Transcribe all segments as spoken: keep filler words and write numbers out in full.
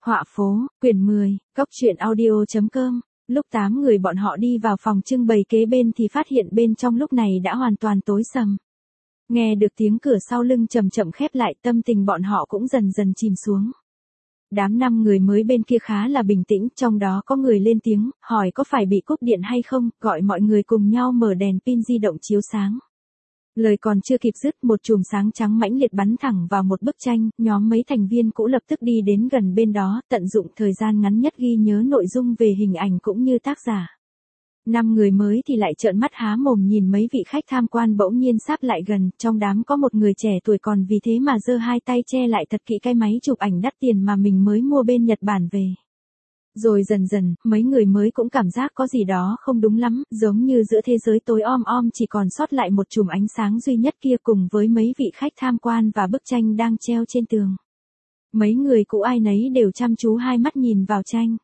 Họa phố, quyển mười, cốc truyện audio chấm com. Lúc tám người bọn họ đi vào phòng trưng bày kế bên thì phát hiện bên trong lúc này đã hoàn toàn tối sầm. Nghe được tiếng cửa sau lưng chậm chậm khép lại, tâm tình bọn họ cũng dần dần chìm xuống. Đám năm người mới bên kia khá là bình tĩnh, trong đó có người lên tiếng, hỏi có phải bị cúp điện hay không, gọi mọi người cùng nhau mở đèn pin di động chiếu sáng. Lời còn chưa kịp dứt, một chùm sáng trắng mãnh liệt bắn thẳng vào một bức tranh, nhóm mấy thành viên cũ lập tức đi đến gần bên đó, tận dụng thời gian ngắn nhất ghi nhớ nội dung về hình ảnh cũng như tác giả. Năm người mới thì lại trợn mắt há mồm nhìn mấy vị khách tham quan bỗng nhiên sáp lại gần, trong đám có một người trẻ tuổi còn vì thế mà giơ hai tay che lại thật kỹ cái máy chụp ảnh đắt tiền mà mình mới mua bên Nhật Bản về. Rồi dần dần, mấy người mới cũng cảm giác có gì đó không đúng lắm, giống như giữa thế giới tối om om chỉ còn sót lại một chùm ánh sáng duy nhất kia cùng với mấy vị khách tham quan và bức tranh đang treo trên tường. Mấy người cũ ai nấy đều chăm chú hai mắt nhìn vào tranh.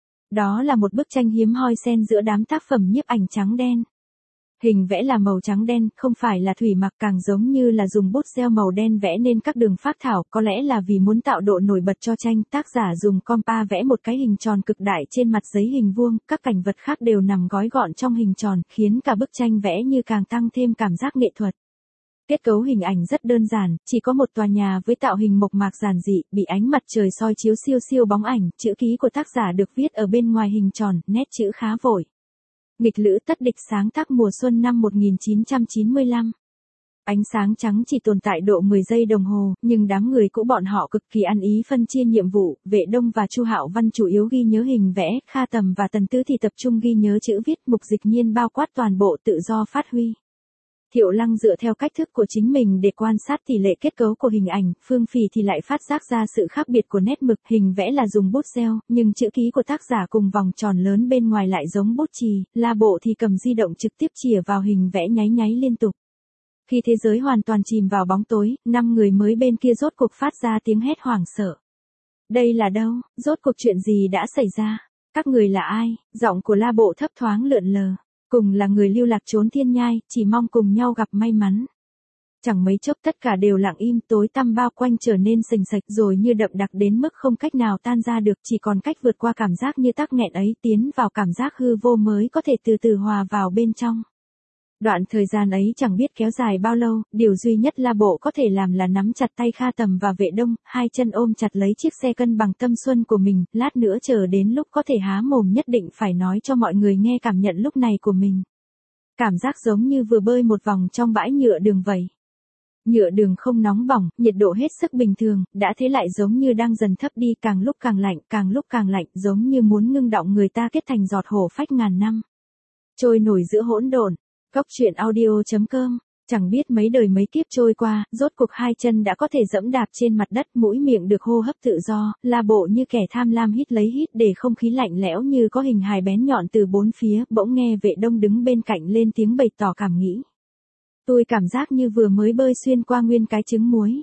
Đó là một bức tranh hiếm hoi xen giữa đám tác phẩm nhiếp ảnh trắng đen. Hình vẽ là màu trắng đen, không phải là thủy mặc, càng giống như là dùng bút gel màu đen vẽ nên các đường phác thảo, có lẽ là vì muốn tạo độ nổi bật cho tranh, tác giả dùng compa vẽ một cái hình tròn cực đại trên mặt giấy hình vuông, các cảnh vật khác đều nằm gói gọn trong hình tròn, khiến cả bức tranh vẽ như càng tăng thêm cảm giác nghệ thuật. Kết cấu hình ảnh rất đơn giản, chỉ có một tòa nhà với tạo hình mộc mạc giản dị, bị ánh mặt trời soi chiếu siêu siêu bóng ảnh, chữ ký của tác giả được viết ở bên ngoài hình tròn, nét chữ khá vội. Nghịch lữ tất địch, sáng tác mùa xuân năm một nghìn chín trăm chín mươi lăm. Ánh sáng trắng chỉ tồn tại độ mười giây đồng hồ, nhưng đám người cũ bọn họ cực kỳ ăn ý phân chia nhiệm vụ, Vệ Đông và Chu Hạo Văn chủ yếu ghi nhớ hình vẽ, Kha Tầm và Tần Tứ thì tập trung ghi nhớ chữ viết, Mục Dịch Nhiên bao quát toàn bộ tự do phát huy. Thiệu Lăng dựa theo cách thức của chính mình để quan sát tỷ lệ kết cấu của hình ảnh, Phương Phỉ thì lại phát giác ra sự khác biệt của nét mực, hình vẽ là dùng bút gel, nhưng chữ ký của tác giả cùng vòng tròn lớn bên ngoài lại giống bút chì, La Bộ thì cầm di động trực tiếp chìa vào hình vẽ nháy nháy liên tục. Khi thế giới hoàn toàn chìm vào bóng tối, năm người mới bên kia rốt cuộc phát ra tiếng hét hoảng sợ. Đây là đâu? Rốt cuộc chuyện gì đã xảy ra? Các người là ai? Giọng của La Bộ thấp thoáng lượn lờ. Cùng là người lưu lạc trốn thiên nhai, chỉ mong cùng nhau gặp may mắn. Chẳng mấy chốc tất cả đều lặng im, tối tăm bao quanh trở nên sình sạch rồi như đậm đặc đến mức không cách nào tan ra được, chỉ còn cách vượt qua cảm giác như tắc nghẹn ấy, tiến vào cảm giác hư vô mới có thể từ từ hòa vào bên trong. Đoạn thời gian ấy chẳng biết kéo dài bao lâu, điều duy nhất La Bộ có thể làm là nắm chặt tay Kha Tầm và Vệ Đông, hai chân ôm chặt lấy chiếc xe cân bằng tâm xuân của mình, lát nữa chờ đến lúc có thể há mồm nhất định phải nói cho mọi người nghe cảm nhận lúc này của mình. Cảm giác giống như vừa bơi một vòng trong bãi nhựa đường vậy. Nhựa đường không nóng bỏng, nhiệt độ hết sức bình thường, đã thế lại giống như đang dần thấp đi, càng lúc càng lạnh, càng lúc càng lạnh, giống như muốn ngưng đọng người ta kết thành giọt hổ phách ngàn năm. Trôi nổi giữa hỗn độn. Cốc truyện audio chấm com. Chẳng biết mấy đời mấy kiếp trôi qua, rốt cuộc hai chân đã có thể dẫm đạp trên mặt đất, mũi miệng được hô hấp tự do, La Bộ như kẻ tham lam hít lấy hít để không khí lạnh lẽo như có hình hài bén nhọn từ bốn phía, bỗng nghe Vệ Đông đứng bên cạnh lên tiếng bày tỏ cảm nghĩ. Tôi cảm giác như vừa mới bơi xuyên qua nguyên cái trứng muối.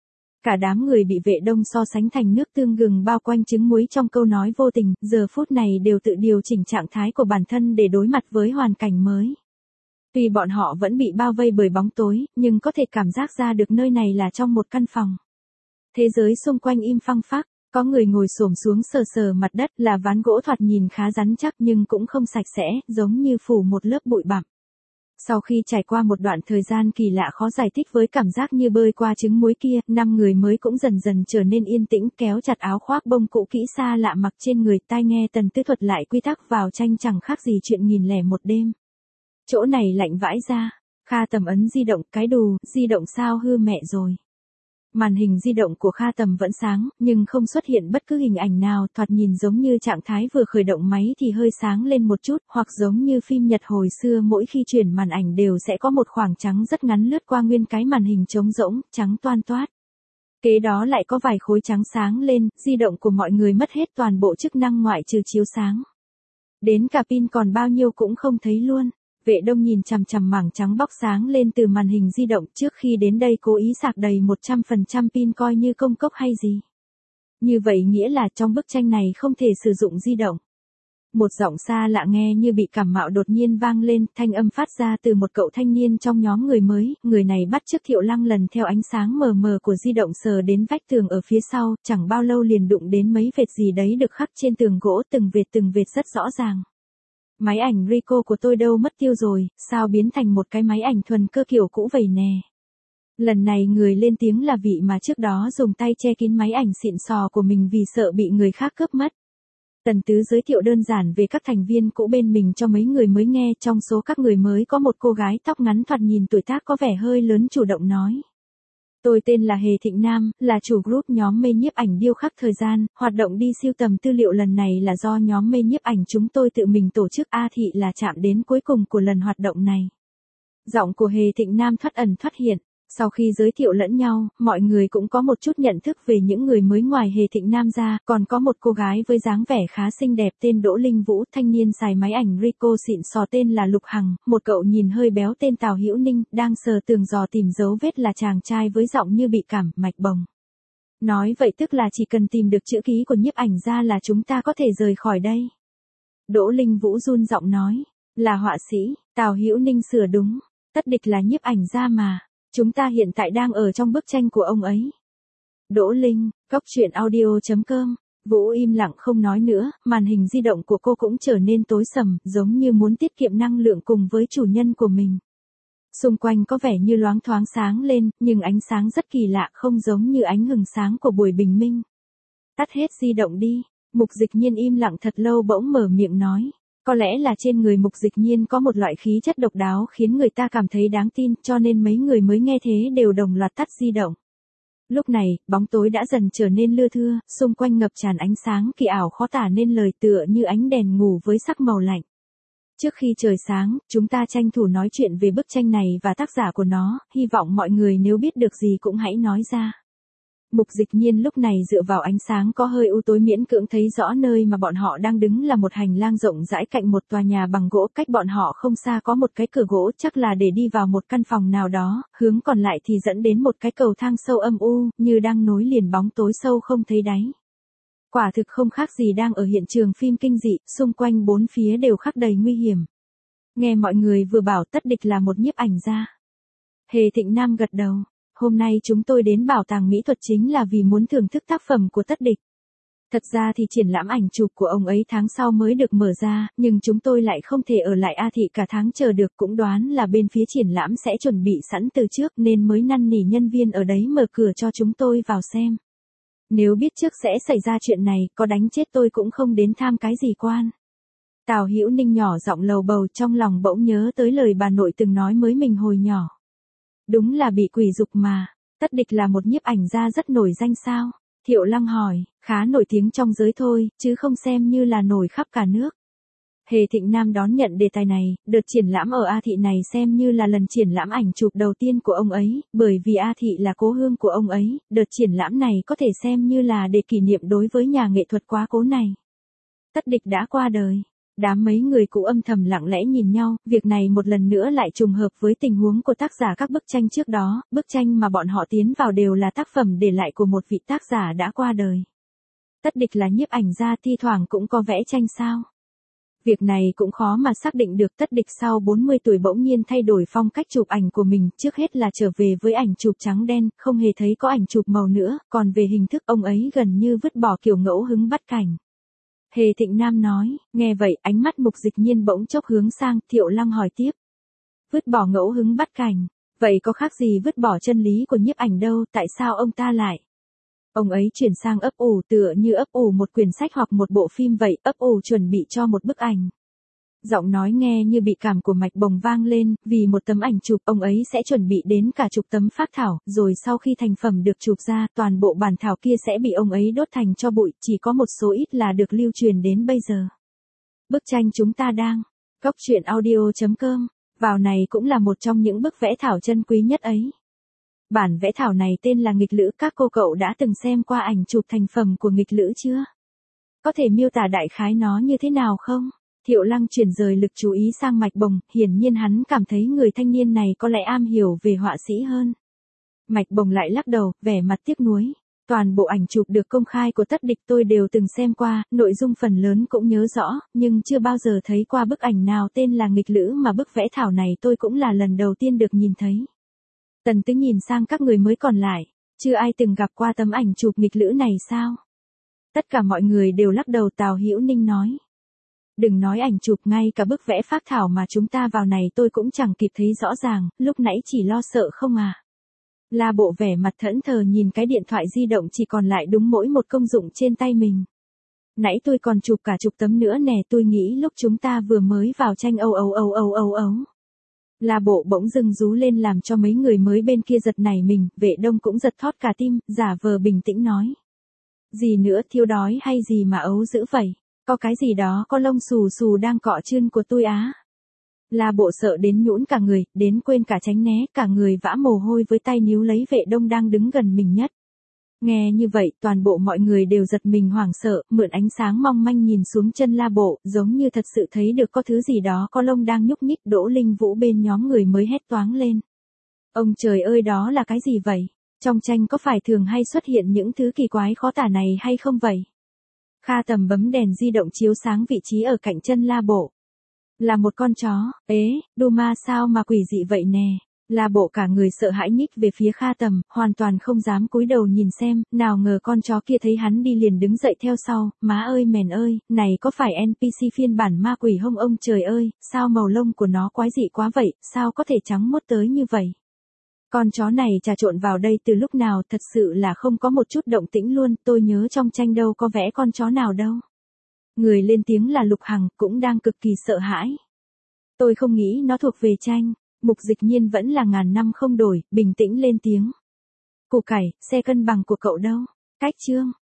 Cả đám người bị Vệ Đông so sánh thành nước tương gừng bao quanh trứng muối trong câu nói vô tình, giờ phút này đều tự điều chỉnh trạng thái của bản thân để đối mặt với hoàn cảnh mới. Tuy bọn họ vẫn bị bao vây bởi bóng tối, nhưng có thể cảm giác ra được nơi này là trong một căn phòng. Thế giới xung quanh im phăng phắc, có người ngồi xổm xuống sờ sờ mặt đất, là ván gỗ thoạt nhìn khá rắn chắc nhưng cũng không sạch sẽ, giống như phủ một lớp bụi bặm. Sau khi trải qua một đoạn thời gian kỳ lạ khó giải thích với cảm giác như bơi qua trứng muối kia, năm người mới cũng dần dần trở nên yên tĩnh, kéo chặt áo khoác bông cũ kỹ xa lạ mặc trên người, tai nghe Tần Tứ thuật lại quy tắc vào tranh chẳng khác gì chuyện nghìn lẻ một đêm. Chỗ này lạnh vãi ra. Kha Tầm ấn di động, cái đù, di động sao hư mẹ rồi. Màn hình di động của Kha Tầm vẫn sáng, nhưng không xuất hiện bất cứ hình ảnh nào, thoạt nhìn giống như trạng thái vừa khởi động máy thì hơi sáng lên một chút, hoặc giống như phim Nhật hồi xưa mỗi khi chuyển màn ảnh đều sẽ có một khoảng trắng rất ngắn lướt qua nguyên cái màn hình trống rỗng, trắng toan toát. Kế đó lại có vài khối trắng sáng lên, di động của mọi người mất hết toàn bộ chức năng ngoại trừ chiếu sáng. Đến cả pin còn bao nhiêu cũng không thấy luôn. Vệ Đông nhìn chằm chằm mảng trắng bóc sáng lên từ màn hình di động, trước khi đến đây cố ý sạc đầy một trăm phần trăm pin coi như công cốc hay gì. Như vậy nghĩa là trong bức tranh này không thể sử dụng di động. Một giọng xa lạ nghe như bị cảm mạo đột nhiên vang lên, thanh âm phát ra từ một cậu thanh niên trong nhóm người mới, người này bắt chước Thiệu Lăng lần theo ánh sáng mờ mờ của di động sờ đến vách tường ở phía sau, chẳng bao lâu liền đụng đến mấy vệt gì đấy được khắc trên tường gỗ, từng vệt từng vệt rất rõ ràng. Máy ảnh Ricoh của tôi đâu mất tiêu rồi, sao biến thành một cái máy ảnh thuần cơ kiểu cũ vậy nè. Lần này người lên tiếng là vị mà trước đó dùng tay che kín máy ảnh xịn sò của mình vì sợ bị người khác cướp mất. Tần Tứ giới thiệu đơn giản về các thành viên cũ bên mình cho mấy người mới nghe, trong số các người mới có một cô gái tóc ngắn thoạt nhìn tuổi tác có vẻ hơi lớn chủ động nói. Tôi tên là Hề Thịnh Nam, là chủ group nhóm mê nhiếp ảnh điêu khắc thời gian, hoạt động đi sưu tầm tư liệu lần này là do nhóm mê nhiếp ảnh chúng tôi tự mình tổ chức. A Thị là chạm đến cuối cùng của lần hoạt động này. Giọng của Hề Thịnh Nam thoát ẩn thoát hiện. Sau khi giới thiệu lẫn nhau, mọi người cũng có một chút nhận thức về những người mới ngoài Hề Thịnh Nam ra, còn có một cô gái với dáng vẻ khá xinh đẹp tên Đỗ Linh Vũ, thanh niên xài máy ảnh Ricoh xịn sò tên là Lục Hằng, một cậu nhìn hơi béo tên Tào Hữu Ninh, đang sờ tường dò tìm dấu vết là chàng trai với giọng như bị cảm, mạch bồng. Nói vậy tức là chỉ cần tìm được chữ ký của nhiếp ảnh ra là chúng ta có thể rời khỏi đây. Đỗ Linh Vũ run giọng nói, là họa sĩ. Tào Hữu Ninh sửa đúng, Tất Địch là nhiếp ảnh ra mà. Chúng ta hiện tại đang ở trong bức tranh của ông ấy. Đỗ Linh, cóc truyện audio chấm com. Vũ im lặng không nói nữa, màn hình di động của cô cũng trở nên tối sầm, giống như muốn tiết kiệm năng lượng cùng với chủ nhân của mình. Xung quanh có vẻ như loáng thoáng sáng lên, nhưng ánh sáng rất kỳ lạ, không giống như ánh hừng sáng của buổi bình minh. Tắt hết di động đi. Mục Dịch Nhiên im lặng thật lâu bỗng mở miệng nói. Có lẽ là trên người Mục Dịch Nhiên có một loại khí chất độc đáo khiến người ta cảm thấy đáng tin, cho nên mấy người mới nghe thế đều đồng loạt tắt di động. Lúc này, bóng tối đã dần trở nên lưa thưa, xung quanh ngập tràn ánh sáng kỳ ảo khó tả nên lời, tựa như ánh đèn ngủ với sắc màu lạnh. Trước khi trời sáng, chúng ta tranh thủ nói chuyện về bức tranh này và tác giả của nó, hy vọng mọi người nếu biết được gì cũng hãy nói ra. Mục Dịch Nhiên lúc này dựa vào ánh sáng có hơi u tối miễn cưỡng thấy rõ nơi mà bọn họ đang đứng là một hành lang rộng rãi cạnh một tòa nhà bằng gỗ, cách bọn họ không xa có một cái cửa gỗ chắc là để đi vào một căn phòng nào đó, hướng còn lại thì dẫn đến một cái cầu thang sâu âm u, như đang nối liền bóng tối sâu không thấy đáy. Quả thực không khác gì đang ở hiện trường phim kinh dị, xung quanh bốn phía đều khắc đầy nguy hiểm. Nghe mọi người vừa bảo Tất Địch là một nhiếp ảnh gia. Hề Thịnh Nam gật đầu. Hôm nay chúng tôi đến bảo tàng mỹ thuật chính là vì muốn thưởng thức tác phẩm của Tất Địch. Thật ra thì triển lãm ảnh chụp của ông ấy tháng sau mới được mở ra, nhưng chúng tôi lại không thể ở lại A Thị cả tháng chờ được, cũng đoán là bên phía triển lãm sẽ chuẩn bị sẵn từ trước nên mới năn nỉ nhân viên ở đấy mở cửa cho chúng tôi vào xem. Nếu biết trước sẽ xảy ra chuyện này, có đánh chết tôi cũng không đến tham cái gì quan. Tào Hữu Ninh nhỏ giọng lầu bầu, trong lòng bỗng nhớ tới lời bà nội từng nói với mình hồi nhỏ. Đúng là bị quỷ dục mà. Tất Địch là một nhiếp ảnh gia rất nổi danh sao? Thiệu Lăng hỏi, khá nổi tiếng trong giới thôi, chứ không xem như là nổi khắp cả nước. Hề Thịnh Nam đón nhận đề tài này, đợt triển lãm ở A Thị này xem như là lần triển lãm ảnh chụp đầu tiên của ông ấy, bởi vì A Thị là cố hương của ông ấy, đợt triển lãm này có thể xem như là để kỷ niệm đối với nhà nghệ thuật quá cố này. Tất Địch đã qua đời. Đám mấy người cũ âm thầm lặng lẽ nhìn nhau, việc này một lần nữa lại trùng hợp với tình huống của tác giả các bức tranh trước đó, bức tranh mà bọn họ tiến vào đều là tác phẩm để lại của một vị tác giả đã qua đời. Tất Địch là nhiếp ảnh gia, thi thoảng cũng có vẽ tranh sao? Việc này cũng khó mà xác định được. Tất Địch sau bốn mươi tuổi bỗng nhiên thay đổi phong cách chụp ảnh của mình, trước hết là trở về với ảnh chụp trắng đen, không hề thấy có ảnh chụp màu nữa, còn về hình thức ông ấy gần như vứt bỏ kiểu ngẫu hứng bắt cảnh. Hề Thịnh Nam nói, nghe vậy ánh mắt Mục Dịch Nhiên bỗng chốc hướng sang, Thiệu Lăng hỏi tiếp. Vứt bỏ ngẫu hứng bắt cảnh, vậy có khác gì vứt bỏ chân lý của nhiếp ảnh đâu, tại sao ông ta lại? Ông ấy chuyển sang ấp ủ tựa như ấp ủ một quyển sách hoặc một bộ phim vậy, ấp ủ chuẩn bị cho một bức ảnh. Giọng nói nghe như bị cảm của mạch bồng vang lên, vì một tấm ảnh chụp ông ấy sẽ chuẩn bị đến cả chục tấm phác thảo, rồi sau khi thành phẩm được chụp ra, toàn bộ bản thảo kia sẽ bị ông ấy đốt thành tro bụi, chỉ có một số ít là được lưu truyền đến bây giờ. Bức tranh chúng ta đang, cóc truyện audio chấm com, vào này cũng là một trong những bức vẽ thảo chân quý nhất ấy. Bản vẽ thảo này tên là Nghịch Lữ, các cô cậu đã từng xem qua ảnh chụp thành phẩm của Nghịch Lữ chưa? Có thể miêu tả đại khái nó như thế nào không? Thiệu Lăng chuyển rời lực chú ý sang Mạch Bồng, hiển nhiên hắn cảm thấy người thanh niên này có lẽ am hiểu về họa sĩ hơn. Mạch Bồng lại lắc đầu, vẻ mặt tiếc nuối. Toàn bộ ảnh chụp được công khai của Tất Địch tôi đều từng xem qua, nội dung phần lớn cũng nhớ rõ, nhưng chưa bao giờ thấy qua bức ảnh nào tên là nghịch lữ mà bức vẽ thảo này tôi cũng là lần đầu tiên được nhìn thấy. Tần Tứ nhìn sang các người mới còn lại, chưa ai từng gặp qua tấm ảnh chụp nghịch lữ này sao? Tất cả mọi người đều lắc đầu. Tào Hữu Ninh nói. Đừng nói ảnh chụp, ngay cả bức vẽ phác thảo mà chúng ta vào này tôi cũng chẳng kịp thấy rõ ràng, lúc nãy chỉ lo sợ không à. La Bộ vẻ mặt thẫn thờ nhìn cái điện thoại di động chỉ còn lại đúng mỗi một công dụng trên tay mình. Nãy tôi còn chụp cả chục tấm nữa nè, tôi nghĩ lúc chúng ta vừa mới vào tranh âu âu âu âu âu âu. La Bộ bỗng dưng rú lên làm cho mấy người mới bên kia giật nảy mình, Vệ Đông cũng giật thót cả tim, giả vờ bình tĩnh nói. Gì nữa, thiếu đói hay gì mà ấu dữ vậy? Có cái gì đó có lông xù xù đang cọ chân của tôi á. La Bộ sợ đến nhũn cả người, đến quên cả tránh né, cả người vã mồ hôi với tay níu lấy Vệ Đông đang đứng gần mình nhất. Nghe như vậy, toàn bộ mọi người đều giật mình hoảng sợ, mượn ánh sáng mong manh nhìn xuống chân La Bộ, giống như thật sự thấy được có thứ gì đó có lông đang nhúc nhích. Đỗ Linh Vũ bên nhóm người mới hét toáng lên. Ông trời ơi, đó là cái gì vậy? Trong tranh có phải thường hay xuất hiện những thứ kỳ quái khó tả này hay không vậy? Kha Tầm bấm đèn di động chiếu sáng vị trí ở cạnh chân La Bộ. Là một con chó. Ế, Duma sao mà quỷ dị vậy nè. La Bộ cả người sợ hãi nhích về phía Kha Tầm, hoàn toàn không dám cúi đầu nhìn xem, nào ngờ con chó kia thấy hắn đi liền đứng dậy theo sau. Má ơi mèn ơi, này có phải en pê xê phiên bản ma quỷ hông ông trời ơi, sao màu lông của nó quái dị quá vậy, sao có thể trắng muốt tới như vậy? Con chó này trà trộn vào đây từ lúc nào, thật sự là không có một chút động tĩnh luôn, tôi nhớ trong tranh đâu có vẽ con chó nào đâu. Người lên tiếng là Lục Hằng, cũng đang cực kỳ sợ hãi. Tôi không nghĩ nó thuộc về tranh. Mục Dịch Nhiên vẫn là ngàn năm không đổi, bình tĩnh lên tiếng. Củ cải, xe cân bằng của cậu đâu? Cách chương.